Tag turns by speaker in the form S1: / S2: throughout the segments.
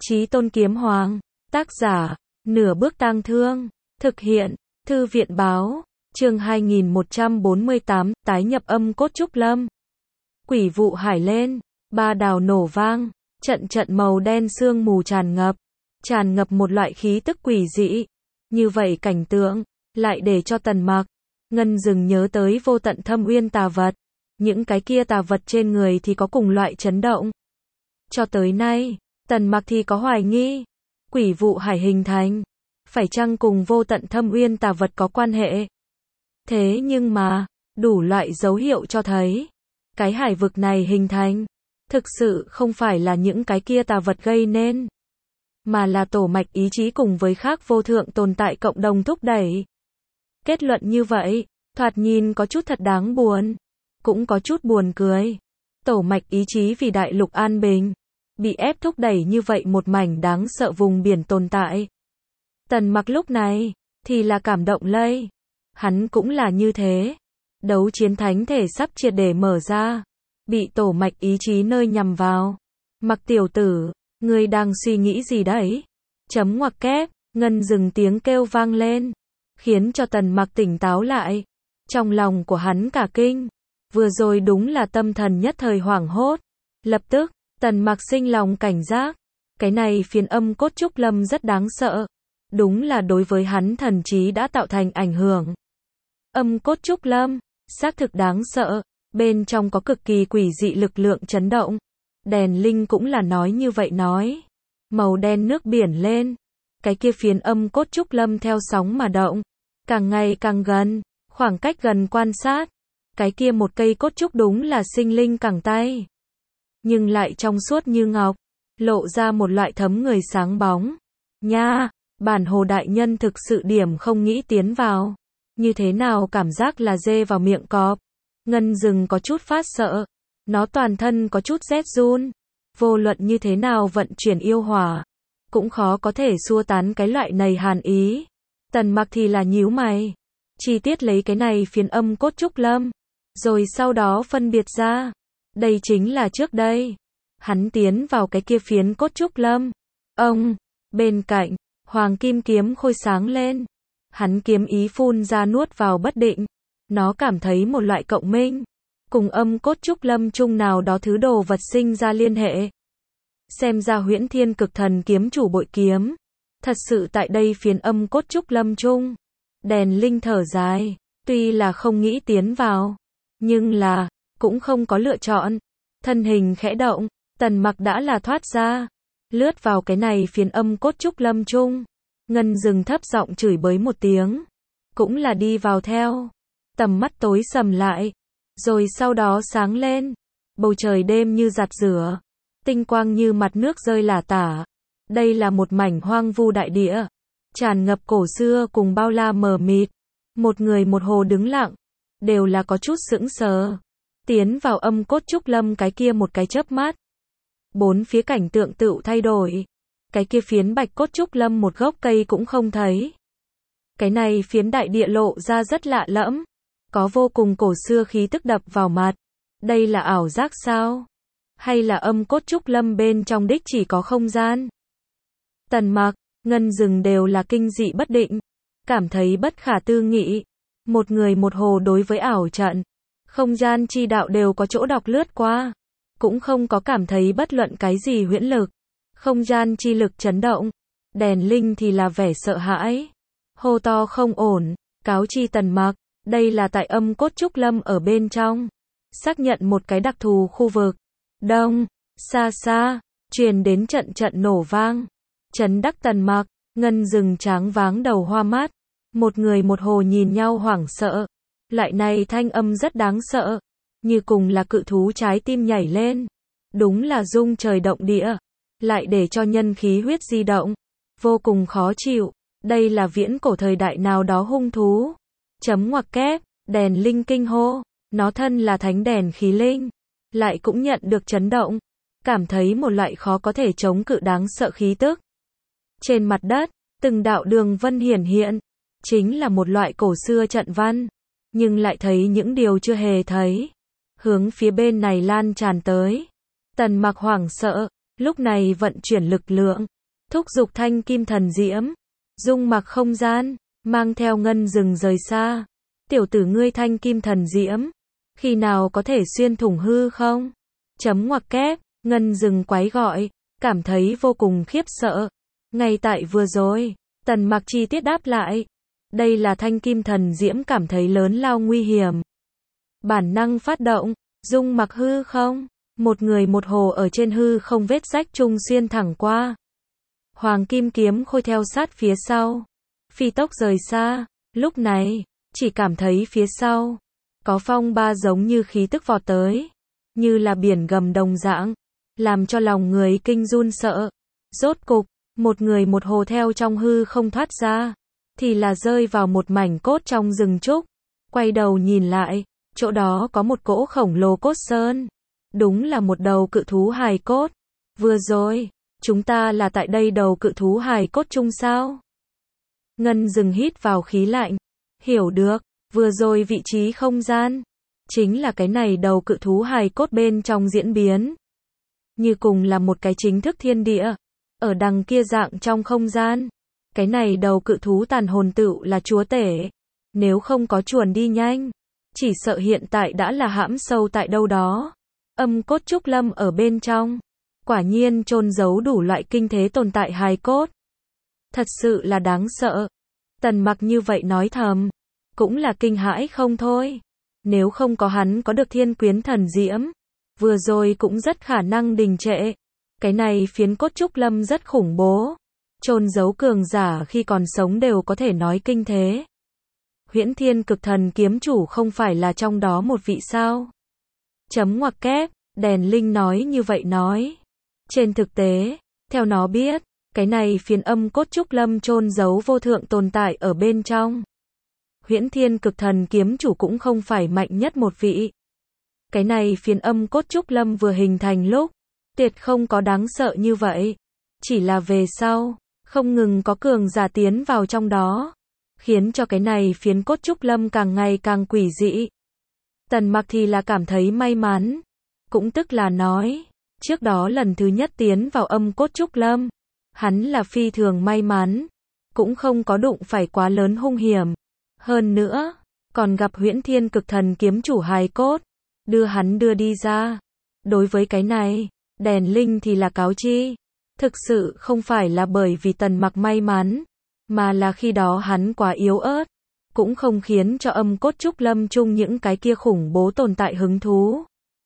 S1: Chí Tôn Kiếm Hoàng, tác giả, Nửa Bước Tang Thương, thực hiện, Thư viện báo, chương 2148, tái nhập âm cốt trúc lâm. Quỷ vụ hải lên, ba đào nổ vang, trận trận màu đen sương mù tràn ngập một loại khí tức quỷ dị. Như vậy cảnh tượng, lại để cho Tần Mặc, Ngân Dừng nhớ tới vô tận thâm uyên tà vật. Những cái kia tà vật trên người thì có cùng loại chấn động. Cho tới nay, Tần Mặc thì có hoài nghi, quỷ vụ hải hình thành, phải chăng cùng vô tận thâm uyên tà vật có quan hệ? Thế nhưng mà, đủ loại dấu hiệu cho thấy, cái hải vực này hình thành, thực sự không phải là những cái kia tà vật gây nên, mà là tổ mạch ý chí cùng với khác vô thượng tồn tại cộng đồng thúc đẩy. Kết luận như vậy, thoạt nhìn có chút thật đáng buồn, cũng có chút buồn cười. Tổ mạch ý chí vì đại lục an bình, bị ép thúc đẩy như vậy một mảnh đáng sợ vùng biển tồn tại. Tần Mặc lúc này, thì là cảm động lây. Hắn cũng là như thế. Đấu chiến thánh thể sắp triệt để mở ra. Bị tổ mạch ý chí nơi nhằm vào. Mặc tiểu tử, ngươi đang suy nghĩ gì đấy? Chấm ngoặc kép, Ngân Dừng tiếng kêu vang lên. Khiến cho Tần Mặc tỉnh táo lại. Trong lòng của hắn cả kinh. Vừa rồi đúng là tâm thần nhất thời hoảng hốt. Lập tức, Tần Mặc sinh lòng cảnh giác. Cái này phiến âm cốt trúc lâm rất đáng sợ. Đúng là đối với hắn thần trí đã tạo thành ảnh hưởng. Âm cốt trúc lâm, xác thực đáng sợ. Bên trong có cực kỳ quỷ dị lực lượng chấn động. Đèn Linh cũng là nói như vậy nói. Màu đen nước biển lên. Cái kia phiến âm cốt trúc lâm theo sóng mà động. Càng ngày càng gần, khoảng cách gần quan sát. Cái kia một cây cốt trúc đúng là sinh linh cẳng tay. Nhưng lại trong suốt như ngọc, lộ ra một loại thấm người sáng bóng. Nha, bản hồ đại nhân thực sự điểm không nghĩ tiến vào. Như thế nào cảm giác là dê vào miệng cọp. Ngân Dừng có chút phát sợ. Nó toàn thân có chút rét run. Vô luận như thế nào vận chuyển yêu hỏa, cũng khó có thể xua tán cái loại này hàn ý. Tần Mặc thì là nhíu mày. Chi tiết lấy cái này phiến âm cốt trúc lâm. Rồi sau đó phân biệt ra. Đây chính là trước đây. Hắn tiến vào cái kia phiến cốt trúc lâm. Ông, bên cạnh, hoàng kim kiếm khôi sáng lên. Hắn kiếm ý phun ra nuốt vào bất định. Nó cảm thấy một loại cộng minh. Cùng âm cốt trúc lâm chung nào đó thứ đồ vật sinh ra liên hệ. Xem ra Huyễn Thiên Cực Thần kiếm chủ bội kiếm. Thật sự tại đây phiến âm cốt trúc lâm chung. Đèn Linh thở dài. Tuy là không nghĩ tiến vào. Nhưng là, cũng không có lựa chọn. Thân hình khẽ động, Tần Mặc đã là thoát ra. Lướt vào cái này phiến âm cốt trúc lâm chung. Ngân Dừng thấp giọng chửi bới một tiếng. Cũng là đi vào theo. Tầm mắt tối sầm lại. Rồi sau đó sáng lên. Bầu trời đêm như giặt rửa. Tinh quang như mặt nước rơi lả tả. Đây là một mảnh hoang vu đại địa. Tràn ngập cổ xưa cùng bao la mờ mịt. Một người một hồ đứng lặng. Đều là có chút sững sờ. Tiến vào âm cốt trúc lâm cái kia một cái chớp mắt. Bốn phía cảnh tượng tựu thay đổi. Cái kia phiến bạch cốt trúc lâm một gốc cây cũng không thấy. Cái này phiến đại địa lộ ra rất lạ lẫm. Có vô cùng cổ xưa khí tức đập vào mặt. Đây là ảo giác sao? Hay là âm cốt trúc lâm bên trong đích chỉ có không gian? Tần Mặc, Ngân Dừng đều là kinh dị bất định. Cảm thấy bất khả tư nghị. Một người một hồ đối với ảo trận. Không gian chi đạo đều có chỗ đọc lướt qua. Cũng không có cảm thấy bất luận cái gì huyễn lực. Không gian chi lực chấn động. Đèn Linh thì là vẻ sợ hãi. Hô to không ổn. Cáo chi Tần Mặc. Đây là tại âm cốt trúc lâm ở bên trong. Xác nhận một cái đặc thù khu vực. Đông, xa xa, truyền đến trận trận nổ vang. Chấn đắc Tần Mặc, Ngân Dừng tráng váng đầu hoa mắt. Một người một hồ nhìn nhau hoảng sợ. Lại này thanh âm rất đáng sợ. Như cùng là cự thú trái tim nhảy lên. Đúng là rung trời động địa. Lại để cho nhân khí huyết di động. Vô cùng khó chịu. Đây là viễn cổ thời đại nào đó hung thú. Chấm ngoặc kép, Đèn Linh kinh hô. Nó thân là thánh đèn khí linh. Lại cũng nhận được chấn động. Cảm thấy một loại khó có thể chống cự đáng sợ khí tức. Trên mặt đất, từng đạo đường vân hiển hiện. Chính là một loại cổ xưa trận văn. Nhưng lại thấy những điều chưa hề thấy. Hướng phía bên này lan tràn tới. Tần Mặc hoảng sợ. lúc này vận chuyển lực lượng, thúc giục thanh kim thần diễm, dung mặc không gian, mang theo Ngân Dừng rời xa. Tiểu tử ngươi thanh kim thần diễm, khi nào có thể xuyên thủng hư không? Chấm ngoặc kép, Ngân Dừng quái gọi, cảm thấy vô cùng khiếp sợ. Ngay tại vừa rồi, Tần Mặc chi tiết đáp lại. Đây là thanh kim thần diễm cảm thấy lớn lao nguy hiểm. Bản năng phát động, dung mặc hư không, một người một hồ ở trên hư không vết rách trung xuyên thẳng qua. Hoàng kim kiếm khôi theo sát phía sau, phi tốc rời xa, lúc này, chỉ cảm thấy phía sau, có phong ba giống như khí tức vọt tới, như là biển gầm đồng dạng, làm cho lòng người kinh run sợ. Rốt cục, một người một hồ theo trong hư không thoát ra, thì là rơi vào một mảnh cốt trong rừng trúc. Quay đầu nhìn lại, chỗ đó có một cỗ khổng lồ cốt sơn. Đúng là một đầu cự thú hài cốt. Vừa rồi, chúng ta là tại đây đầu cự thú hài cốt chung sao? Ngân Dừng hít vào khí lạnh. Hiểu được, vừa rồi vị trí không gian, chính là cái này đầu cự thú hài cốt bên trong diễn biến. Như cùng là một cái chính thức thiên địa. Ở đằng kia dạng trong không gian. Cái này đầu cự thú tàn hồn tựu là chúa tể. Nếu không có chuồn đi nhanh, chỉ sợ hiện tại đã là hãm sâu tại đâu đó. Âm cốt trúc lâm ở bên trong. Quả nhiên chôn giấu đủ loại kinh thế tồn tại hài cốt. Thật sự là đáng sợ. Tần Mặc như vậy nói thầm, cũng là kinh hãi không thôi. Nếu không có hắn có được thiên quyến thần diễm, vừa rồi cũng rất khả năng đình trệ. Cái này phiến cốt trúc lâm rất khủng bố. Chôn giấu cường giả khi còn sống đều có thể nói kinh thế. Huyễn Thiên Cực Thần kiếm chủ không phải là trong đó một vị sao? Chấm ngoặc kép, Đèn Linh nói như vậy nói. Trên thực tế, theo nó biết, cái này phiến âm cốt trúc lâm chôn giấu vô thượng tồn tại ở bên trong. Huyễn Thiên Cực Thần kiếm chủ cũng không phải mạnh nhất một vị. Cái này phiến âm cốt trúc lâm vừa hình thành lúc, tuyệt không có đáng sợ như vậy. Chỉ là về sau, không ngừng có cường giả tiến vào trong đó, khiến cho cái này phiến cốt trúc lâm càng ngày càng quỷ dị. Tần Mặc thì là cảm thấy may mắn, cũng tức là nói, trước đó lần thứ nhất tiến vào âm cốt trúc lâm, hắn là phi thường may mắn, cũng không có đụng phải quá lớn hung hiểm. Hơn nữa, còn gặp Huyễn Thiên Cực Thần kiếm chủ hài cốt, đưa hắn đưa đi ra. Đối với cái này, Đèn Linh thì là cáo chi. Thực sự không phải là bởi vì Tần Mặc may mắn, mà là khi đó hắn quá yếu ớt, cũng không khiến cho âm cốt trúc lâm chung những cái kia khủng bố tồn tại hứng thú.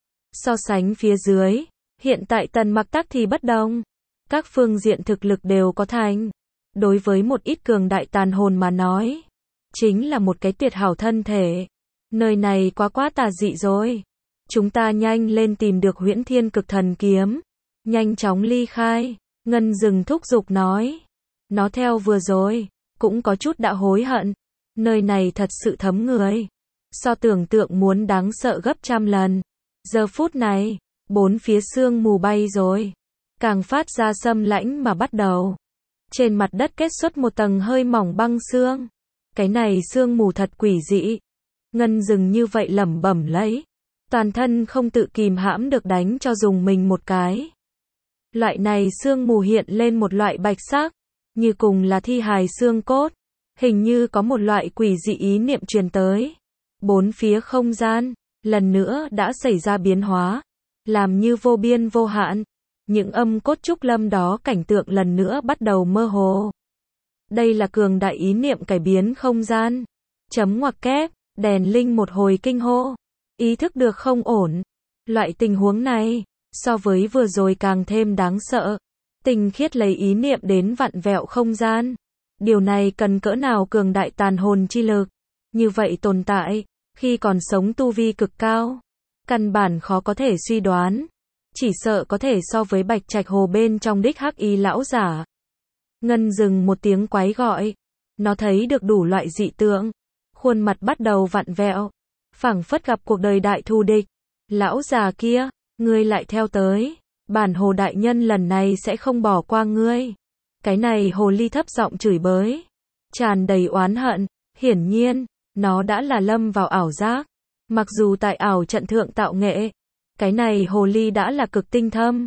S1: So sánh phía dưới, hiện tại Tần Mặc tắc thì bất đồng. Các phương diện thực lực đều có thành. Đối với một ít cường đại tàn hồn mà nói, chính là một cái tuyệt hảo thân thể. Nơi này quá tà dị rồi. Chúng ta nhanh lên tìm được Huyễn Thiên Cực Thần kiếm. Nhanh chóng ly khai. Ngân Dừng thúc giục nói. Nó theo vừa rồi, cũng có chút đã hối hận. Nơi này thật sự thấm người. So tưởng tượng muốn đáng sợ gấp trăm lần. Giờ phút này, bốn phía sương mù bay rồi. Càng phát ra xâm lãnh mà bắt đầu. Trên mặt đất kết xuất một tầng hơi mỏng băng sương. Cái này sương mù thật quỷ dị. Ngân Dừng như vậy lẩm bẩm lấy. Toàn thân không tự kìm hãm được đánh cho dùng mình một cái. Loại này sương mù hiện lên một loại bạch sắc, như cùng là thi hài xương cốt. Hình như có một loại quỷ dị ý niệm truyền tới. Bốn phía không gian, lần nữa đã xảy ra biến hóa. Làm như vô biên vô hạn. Những âm cốt trúc lâm đó cảnh tượng lần nữa bắt đầu mơ hồ. Đây là cường đại ý niệm cải biến không gian. Chấm ngoặc kép, Đèn Linh một hồi kinh hô. Ý thức được không ổn. Loại tình huống này, so với vừa rồi càng thêm đáng sợ. Tinh khiết lấy ý niệm đến vặn vẹo không gian. Điều này cần cỡ nào cường đại tàn hồn chi lực. Như vậy tồn tại, khi còn sống tu vi cực cao. Căn bản khó có thể suy đoán. Chỉ sợ có thể so với Bạch Trạch Hồ bên trong đích hắc y lão giả. Ngân Dừng một tiếng quái gọi. Nó thấy được đủ loại dị tượng. Khuôn mặt bắt đầu vặn vẹo. Phảng phất gặp cuộc đời đại thù địch. Lão già kia, ngươi lại theo tới. Bản hồ đại nhân lần này sẽ không bỏ qua ngươi. Cái này hồ ly thấp giọng chửi bới. Tràn đầy oán hận. Hiển nhiên, nó đã là lâm vào ảo giác. Mặc dù tại ảo trận thượng tạo nghệ. Cái này hồ ly đã là cực tinh thâm.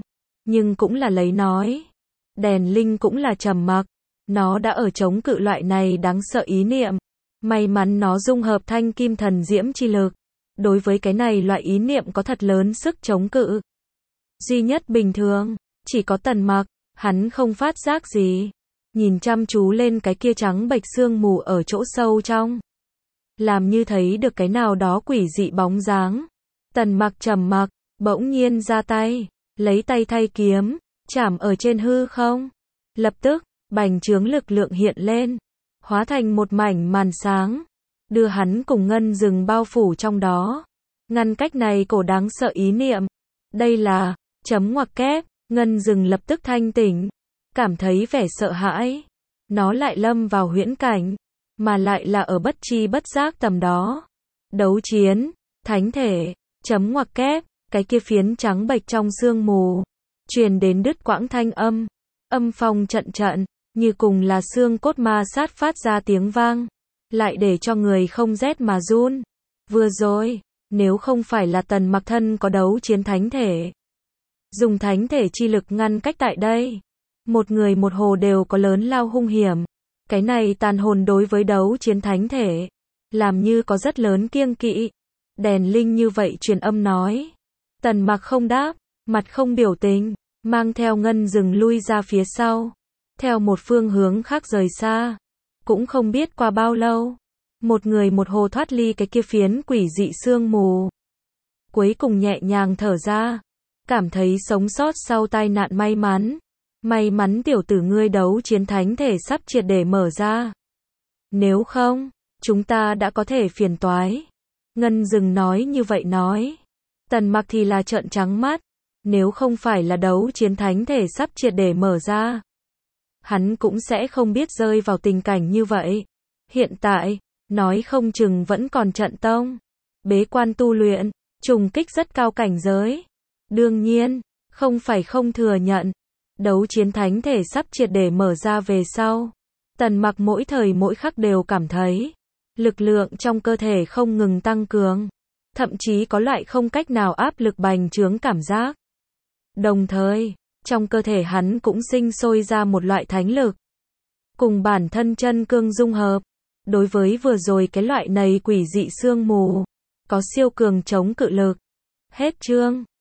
S1: nhưng cũng là lấy nói. Đèn Linh cũng là trầm mặc, nó đã ở chống cự loại này đáng sợ ý niệm. May mắn nó dung hợp thanh kim thần diễm chi lực. Đối với cái này loại ý niệm có thật lớn sức chống cự. Duy nhất bình thường, chỉ có Tần Mặc, hắn không phát giác gì. Nhìn chăm chú lên cái kia trắng bệch sương mù ở chỗ sâu trong. Làm như thấy được cái nào đó quỷ dị bóng dáng. Tần Mặc trầm mặc, bỗng nhiên ra tay, lấy tay thay kiếm, chảm ở trên hư không. Lập tức, bành trướng lực lượng hiện lên, hóa thành một mảnh màn sáng, đưa hắn cùng ngân rừng bao phủ trong đó. Ngăn cách này cổ đáng sợ ý niệm. Đây là, chấm ngoặc kép, ngân rừng lập tức thanh tỉnh, cảm thấy vẻ sợ hãi. Nó lại lâm vào huyễn cảnh, mà lại là ở bất tri bất giác tầm đó. Đấu chiến, thánh thể, chấm ngoặc kép, cái kia phiến trắng bệch trong sương mù, truyền đến đứt quãng thanh âm, âm phong trận trận, như cùng là xương cốt ma sát phát ra tiếng vang, lại để cho người không rét mà run. Vừa rồi, nếu không phải là Tần Mặc thân có đấu chiến thánh thể, dùng thánh thể chi lực ngăn cách tại đây, một người một hồ đều có lớn lao hung hiểm. Cái này tàn hồn đối với đấu chiến thánh thể, làm như có rất lớn kiêng kỵ. Đèn Linh như vậy truyền âm nói. Tần Mặc không đáp, mặt không biểu tình, mang theo ngân rừng lui ra phía sau, theo một phương hướng khác rời xa. Cũng không biết qua bao lâu, một người một hồ thoát ly cái kia phiến quỷ dị sương mù. Cuối cùng nhẹ nhàng thở ra, cảm thấy sống sót sau tai nạn may mắn. May mắn tiểu tử ngươi đấu chiến thánh thể sắp triệt để mở ra. Nếu không, chúng ta đã có thể phiền toái. Ngân rừng nói như vậy nói. Tần Mặc thì là trợn trắng mắt. Nếu không phải là đấu chiến thánh thể sắp triệt để mở ra, hắn cũng sẽ không biết rơi vào tình cảnh như vậy. Hiện tại, nói không chừng vẫn còn trận tông, bế quan tu luyện, trùng kích rất cao cảnh giới. Đương nhiên, không phải không thừa nhận. Đấu chiến thánh thể sắp triệt để mở ra về sau, Tần Mặc mỗi thời mỗi khắc đều cảm thấy lực lượng trong cơ thể không ngừng tăng cường, thậm chí có loại không cách nào áp lực bành trướng cảm giác. Đồng thời, trong cơ thể hắn cũng sinh sôi ra một loại thánh lực, cùng bản thân chân cương dung hợp. Đối với vừa rồi cái loại này quỷ dị sương mù, có siêu cường chống cự lực. Hết chương.